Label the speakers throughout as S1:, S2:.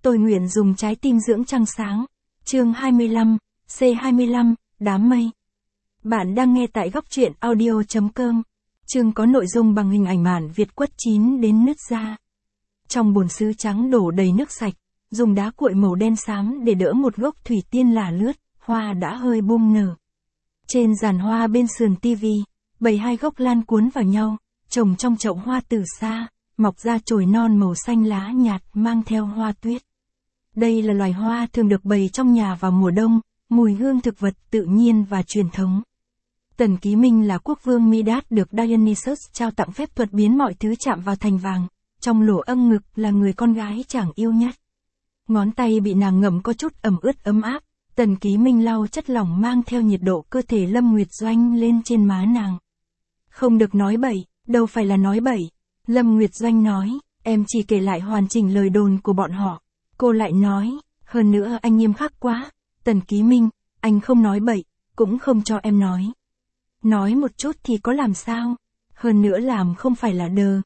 S1: Tôi nguyện dùng trái tim dưỡng trăng sáng. Chương 25, C25, đám mây. Bạn đang nghe tại góc truyện audio.com. Chương có nội dung bằng hình ảnh mạn Việt quất chín đến nứt ra. Trong bồn sứ trắng đổ đầy nước sạch, dùng đá cuội màu đen xám để đỡ một gốc thủy tiên là lướt, hoa đã hơi bung nở. Trên giàn hoa bên sườn tivi, bày hai gốc lan cuốn vào nhau, trồng trong chậu hoa từ xa, mọc ra chồi non màu xanh lá nhạt mang theo hoa tuyết. Đây là loài hoa thường được bày trong nhà vào mùa đông, mùi hương thực vật tự nhiên và truyền thống. Tần Ký Minh là quốc vương Midas được Dionysus trao tặng phép thuật biến mọi thứ chạm vào thành vàng, trong lỗ âm ngực là người con gái chàng yêu nhất. Ngón tay bị nàng ngậm có chút ẩm ướt ấm áp, Tần Ký Minh lau chất lỏng mang theo nhiệt độ cơ thể Lâm Nguyệt Doanh lên trên má nàng. Không được nói bậy, đâu phải là nói bậy. Lâm Nguyệt Doanh nói, em chỉ kể lại hoàn chỉnh lời đồn của bọn họ. Cô lại nói, hơn nữa anh nghiêm khắc quá. Tần Ký Minh, anh không nói bậy, cũng không cho em nói. Nói một chút thì có làm sao? Hơn nữa làm không phải là đờ,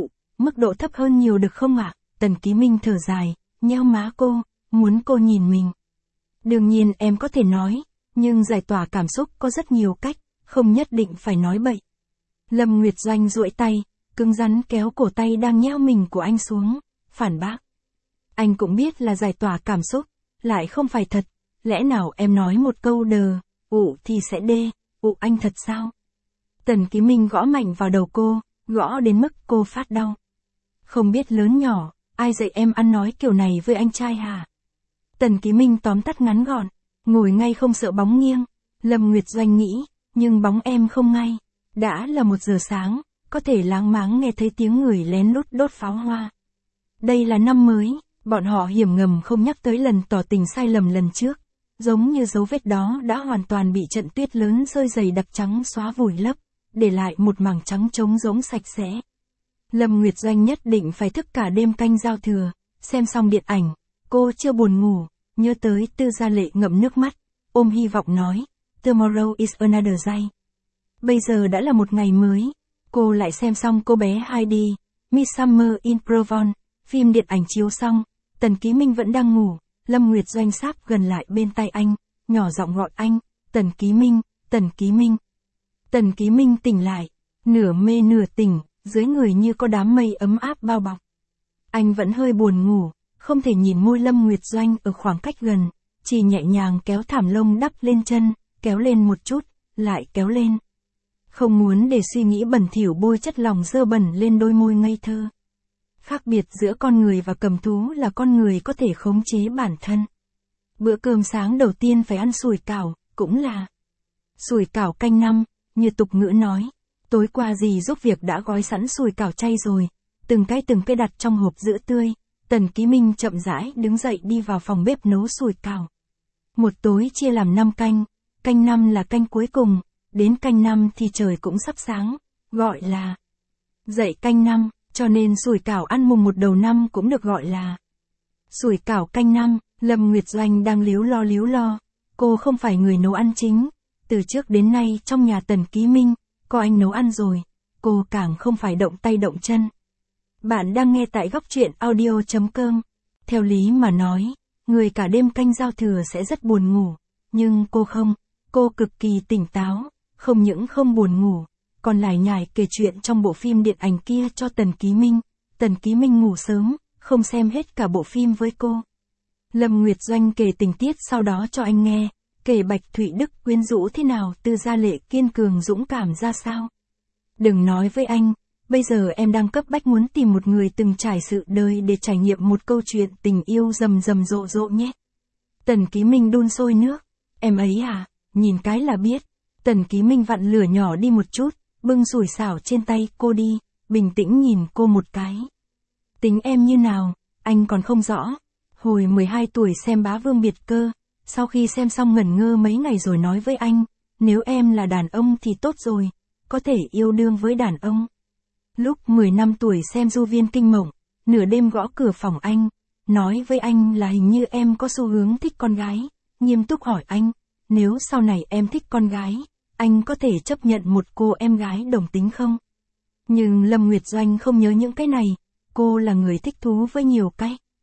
S1: mức độ thấp hơn nhiều được không ạ? Tần Ký Minh thở dài, nheo má cô, muốn cô nhìn mình. Đương nhiên em có thể nói, nhưng giải tỏa cảm xúc có rất nhiều cách, không nhất định phải nói bậy. Lâm Nguyệt Doanh duỗi tay, cứng rắn kéo cổ tay đang nheo mình của anh xuống, phản bác. Anh cũng biết là giải tỏa cảm xúc, lại không phải thật, lẽ nào em nói một câu đờ, thì sẽ đê, anh thật sao? Tần Ký Minh gõ mạnh vào đầu cô, gõ đến mức cô phát đau. Không biết lớn nhỏ, ai dạy em ăn nói kiểu này với anh trai hả? Tần Ký Minh tóm tắt ngắn gọn, ngồi ngay không sợ bóng nghiêng. Lâm Nguyệt Doanh nghĩ, nhưng bóng em không ngay. Đã là 1 giờ sáng, có thể láng máng nghe thấy tiếng người lén lút đốt pháo hoa. Đây là năm mới, bọn họ hiểm ngầm không nhắc tới lần tỏ tình sai lầm lần trước. Giống như dấu vết đó đã hoàn toàn bị trận tuyết lớn rơi dày đặc trắng xóa vùi lấp, để lại một mảng trắng trống rỗng sạch sẽ. Lâm Nguyệt Doanh nhất định phải thức cả đêm canh giao thừa, xem xong điện ảnh, cô chưa buồn ngủ, nhớ tới Tư Gia Lệ ngậm nước mắt, ôm hy vọng nói, Tomorrow is another day. Bây giờ đã là một ngày mới, cô lại xem xong Cô bé Heidi, Midsummer in Provence, phim điện ảnh chiếu xong, Tần Ký Minh vẫn đang ngủ, Lâm Nguyệt Doanh sáp gần lại bên tai anh, nhỏ giọng gọi anh, Tần Ký Minh, Tần Ký Minh. Tần Ký Minh tỉnh lại, nửa mê nửa tỉnh, dưới người như có đám mây ấm áp bao bọc. Anh vẫn hơi buồn ngủ, không thể nhìn môi Lâm Nguyệt Doanh ở khoảng cách gần, chỉ nhẹ nhàng kéo thảm lông đắp lên chân, kéo lên một chút, lại kéo lên. Không muốn để suy nghĩ bẩn thỉu bôi chất lỏng dơ bẩn lên đôi môi ngây thơ. Khác biệt giữa con người và cầm thú là con người có thể khống chế bản thân. Bữa cơm sáng đầu tiên phải ăn sủi cảo, cũng là sủi cảo canh năm, như tục ngữ nói. Tối qua dì giúp việc đã gói sẵn sủi cảo chay rồi, từng cái đặt trong hộp giữ tươi. Tần Ký Minh chậm rãi đứng dậy đi vào phòng bếp nấu sủi cảo. Một tối chia làm 5 canh 5 là canh cuối cùng, đến canh 5 thì trời cũng sắp sáng, gọi là dậy canh 5, cho nên sủi cảo ăn mùng 1 đầu năm cũng được gọi là sủi cảo canh 5. Lâm Nguyệt Doanh đang líu lo, cô không phải người nấu ăn chính, từ trước đến nay trong nhà Tần Ký Minh, có anh nấu ăn rồi, cô càng không phải động tay động chân. Bạn đang nghe tại góc truyện audio.com. Theo lý mà nói, người cả đêm canh giao thừa sẽ rất buồn ngủ, nhưng cô không, cô cực kỳ tỉnh táo, không những không buồn ngủ, còn lải nhải kể chuyện trong bộ phim điện ảnh kia cho Tần Ký Minh. Tần Ký Minh ngủ sớm, không xem hết cả bộ phim với cô. Lâm Nguyệt Doanh kể tình tiết sau đó cho anh nghe, kể Bạch Thụy Đức quyến rũ thế nào, Tư Gia Lệ kiên cường dũng cảm ra sao. Đừng nói với anh, bây giờ em đang cấp bách muốn tìm một người từng trải sự đời để trải nghiệm một câu chuyện tình yêu rầm rộ nhé. Tần Ký Minh đun sôi nước, em ấy à, nhìn cái là biết. Tần Ký Minh vặn lửa nhỏ đi một chút, bưng sủi xảo trên tay cô đi, bình tĩnh nhìn cô một cái. Tính em như nào, anh còn không rõ. Hồi 12 tuổi xem Bá Vương Biệt Cơ, sau khi xem xong ngẩn ngơ mấy ngày rồi nói với anh, nếu em là đàn ông thì tốt rồi, có thể yêu đương với đàn ông. Lúc 10 năm tuổi xem Du Viên Kinh Mộng, nửa đêm gõ cửa phòng anh, nói với anh là hình như em có xu hướng thích con gái, nghiêm túc hỏi anh, nếu sau này em thích con gái, anh có thể chấp nhận một cô em gái đồng tính không? Nhưng Lâm Nguyệt Doanh không nhớ những cái này, cô là người thích thú với nhiều cái,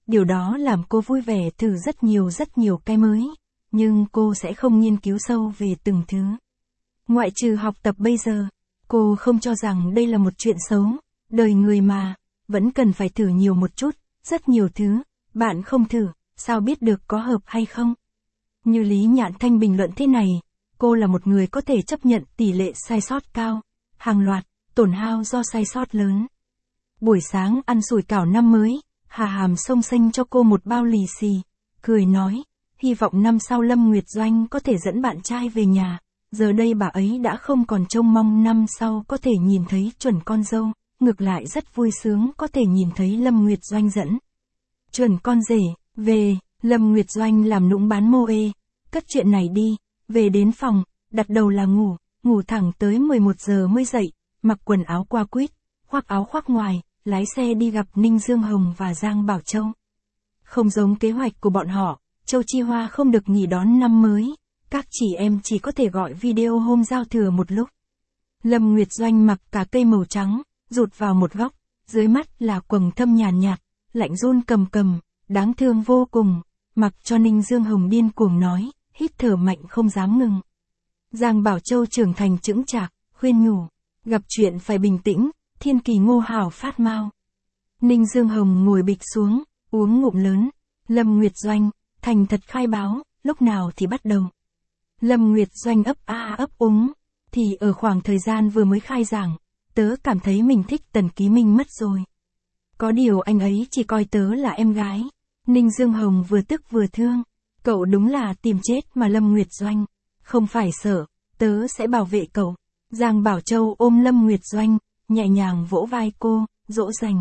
S1: Điều đó làm cô vui vẻ thử rất nhiều cái mới, nhưng cô sẽ không nghiên cứu sâu về từng thứ. Ngoại trừ học tập bây giờ, cô không cho rằng đây là một chuyện xấu, đời người mà, vẫn cần phải thử nhiều một chút, rất nhiều thứ, bạn không thử, sao biết được có hợp hay không? Như Lý Nhạn Thanh bình luận thế này, cô là một người có thể chấp nhận tỷ lệ sai sót cao, hàng loạt, tổn hao do sai sót lớn. Buổi sáng ăn sủi cảo năm mới, Hà Hàm xông xanh cho cô một bao lì xì, cười nói, hy vọng năm sau Lâm Nguyệt Doanh có thể dẫn bạn trai về nhà. Giờ đây bà ấy đã không còn trông mong năm sau có thể nhìn thấy chuẩn con dâu, ngược lại rất vui sướng có thể nhìn thấy Lâm Nguyệt Doanh dẫn chuẩn con rể về. Lâm Nguyệt Doanh làm nũng bán mô ê, cất chuyện này đi, về đến phòng, đặt đầu là ngủ thẳng tới 11 giờ mới dậy, mặc quần áo qua quýt, khoác áo khoác ngoài, lái xe đi gặp Ninh Dương Hồng và Giang Bảo Châu. Không giống kế hoạch của bọn họ, Châu Chi Hoa không được nghỉ đón năm mới, các chị em chỉ có thể gọi video hôm giao thừa một lúc. Lâm Nguyệt Doanh mặc cả cây màu trắng, rụt vào một góc, dưới mắt là quầng thâm nhàn nhạt, lạnh run cầm, đáng thương vô cùng, mặc cho Ninh Dương Hồng điên cuồng nói, hít thở mạnh không dám ngừng. Giang Bảo Châu trưởng thành chững chạc, khuyên nhủ, gặp chuyện phải bình tĩnh, thiên kỳ ngô hào phát mau. Ninh Dương Hồng ngồi bịch xuống, uống ngụm lớn. Lâm Nguyệt Doanh, thành thật khai báo, lúc nào thì bắt đầu. Lâm Nguyệt Doanh ấp úng, thì ở khoảng thời gian vừa mới khai giảng, tớ cảm thấy mình thích Tần Ký Minh mất rồi. Có điều anh ấy chỉ coi tớ là em gái. Ninh Dương Hồng vừa tức vừa thương, cậu đúng là tìm chết mà. Lâm Nguyệt Doanh, không phải sợ, tớ sẽ bảo vệ cậu. Giang Bảo Châu ôm Lâm Nguyệt Doanh, nhẹ nhàng vỗ vai cô, dỗ dành.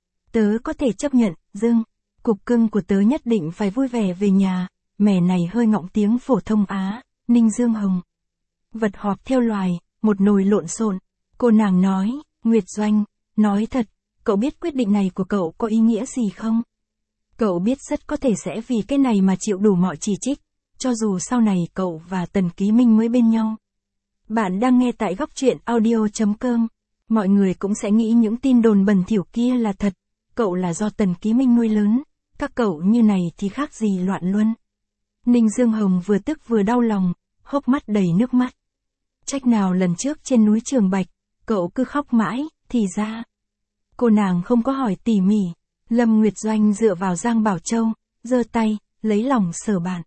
S1: Tớ có thể chấp nhận, cục cưng của tớ nhất định phải vui vẻ về nhà. Mẹ này hơi ngọng tiếng phổ thông Á. Ninh Dương Hồng, vật họp theo loài, một nồi lộn xộn. Cô nàng nói, Nguyệt Doanh, nói thật, cậu biết quyết định này của cậu có ý nghĩa gì không? Cậu biết rất có thể sẽ vì cái này mà chịu đủ mọi chỉ trích, cho dù sau này cậu và Tần Ký Minh mới bên nhau. Bạn đang nghe tại góc truyện audio.com. Mọi người cũng sẽ nghĩ những tin đồn bẩn thỉu kia là thật. Cậu là do Tần Ký Minh nuôi lớn, các cậu như này thì khác gì loạn luân. Ninh Dương Hồng vừa tức vừa đau lòng, hốc mắt đầy nước mắt. Trách nào lần trước trên núi Trường Bạch, cậu cứ khóc mãi, thì ra. Cô nàng không có hỏi tỉ mỉ. Lâm Nguyệt Doanh dựa vào Giang Bảo Châu, giơ tay, lấy lòng sờ bạn.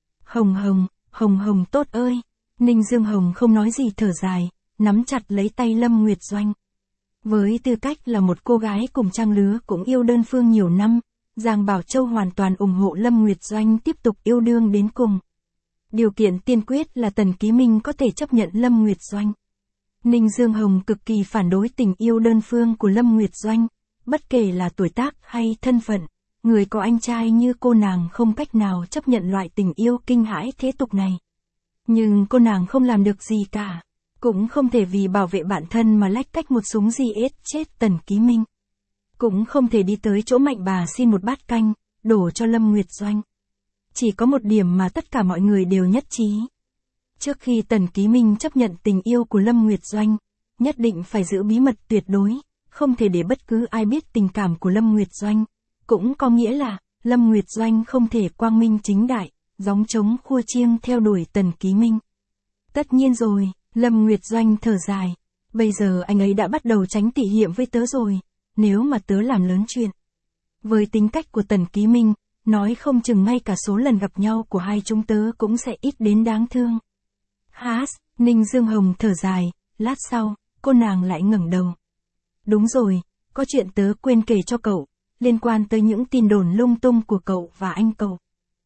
S1: Hồng tốt ơi. Ninh Dương Hồng không nói gì thở dài, nắm chặt lấy tay Lâm Nguyệt Doanh. Với tư cách là một cô gái cùng trang lứa cũng yêu đơn phương nhiều năm, Giang Bảo Châu hoàn toàn ủng hộ Lâm Nguyệt Doanh tiếp tục yêu đương đến cùng. Điều kiện tiên quyết là Tần Ký Minh có thể chấp nhận Lâm Nguyệt Doanh. Ninh Dương Hồng cực kỳ phản đối tình yêu đơn phương của Lâm Nguyệt Doanh, bất kể là tuổi tác hay thân phận, người có anh trai như cô nàng không cách nào chấp nhận loại tình yêu kinh hãi thế tục này. Nhưng cô nàng không làm được gì cả, cũng không thể vì bảo vệ bản thân mà lách cách một súng giết chết Tần Ký Minh. Cũng không thể đi tới chỗ Mạnh bà xin một bát canh, đổ cho Lâm Nguyệt Doanh. Chỉ có một điểm mà tất cả mọi người đều nhất trí. Trước khi Tần Ký Minh chấp nhận tình yêu của Lâm Nguyệt Doanh, nhất định phải giữ bí mật tuyệt đối, không thể để bất cứ ai biết tình cảm của Lâm Nguyệt Doanh. Cũng có nghĩa là, Lâm Nguyệt Doanh không thể quang minh chính đại, gióng trống khua chiêng theo đuổi Tần Ký Minh. Tất nhiên rồi, Lâm Nguyệt Doanh thở dài. Bây giờ anh ấy đã bắt đầu tránh tỉ hiểm với tớ rồi, nếu mà tớ làm lớn chuyện. Với tính cách của Tần Ký Minh, nói không chừng ngay cả số lần gặp nhau của hai chúng tớ cũng sẽ ít đến đáng thương. Ninh Dương Hồng thở dài, lát sau, cô nàng lại ngẩng đầu. Đúng rồi, có chuyện tớ quên kể cho cậu, liên quan tới những tin đồn lung tung của cậu và anh cậu.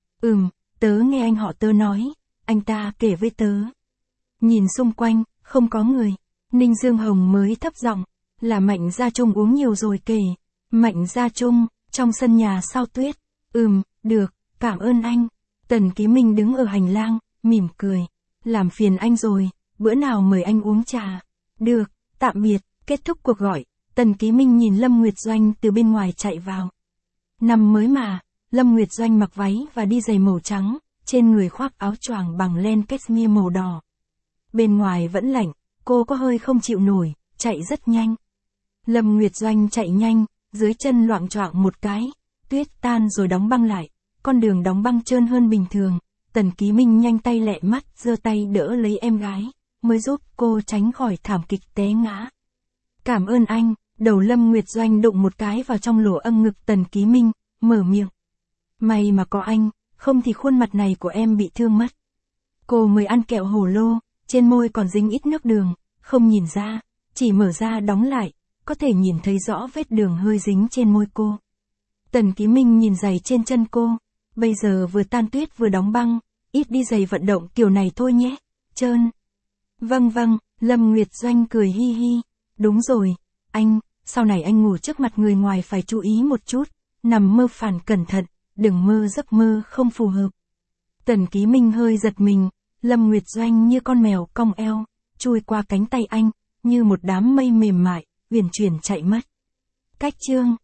S1: Tớ nghe anh họ tớ nói, anh ta kể với tớ. Nhìn xung quanh, không có người. Ninh Dương Hồng mới thấp giọng, là Mạnh Gia Trung uống nhiều rồi kể. Mạnh Gia Trung, trong sân nhà sao tuyết. Được, cảm ơn anh. Tần Ký Minh đứng ở hành lang, mỉm cười. Làm phiền anh rồi, bữa nào mời anh uống trà. Được, tạm biệt. Kết thúc cuộc gọi, Tần Ký Minh nhìn Lâm Nguyệt Doanh từ bên ngoài chạy vào. Năm mới mà, Lâm Nguyệt Doanh mặc váy và đi giày màu trắng, trên người khoác áo choàng bằng len cashmere màu đỏ. Bên ngoài vẫn lạnh, cô có hơi không chịu nổi, chạy rất nhanh. Lâm Nguyệt Doanh chạy nhanh, dưới chân loạng choạng một cái, tuyết tan rồi đóng băng lại, con đường đóng băng trơn hơn bình thường. Tần Ký Minh nhanh tay lẹ mắt, giơ tay đỡ lấy em gái, mới giúp cô tránh khỏi thảm kịch té ngã. Cảm ơn anh, đầu Lâm Nguyệt Doanh đụng một cái vào trong lỗ âm ngực Tần Ký Minh, mở miệng. May mà có anh, không thì khuôn mặt này của em bị thương mất. Cô mới ăn kẹo hổ lô, trên môi còn dính ít nước đường, không nhìn ra, chỉ mở ra đóng lại, có thể nhìn thấy rõ vết đường hơi dính trên môi cô. Tần Ký Minh nhìn giày trên chân cô, bây giờ vừa tan tuyết vừa đóng băng, ít đi giày vận động kiểu này thôi nhé, trơn. Vâng vâng, Lâm Nguyệt Doanh cười hi hi, đúng rồi, anh, sau này anh ngủ trước mặt người ngoài phải chú ý một chút, nằm mơ phản cẩn thận, đừng mơ giấc mơ không phù hợp. Tần Ký Minh hơi giật mình, Lâm Nguyệt Doanh như con mèo cong eo, chui qua cánh tay anh, như một đám mây mềm mại, uyển chuyển chạy mất. Cách chương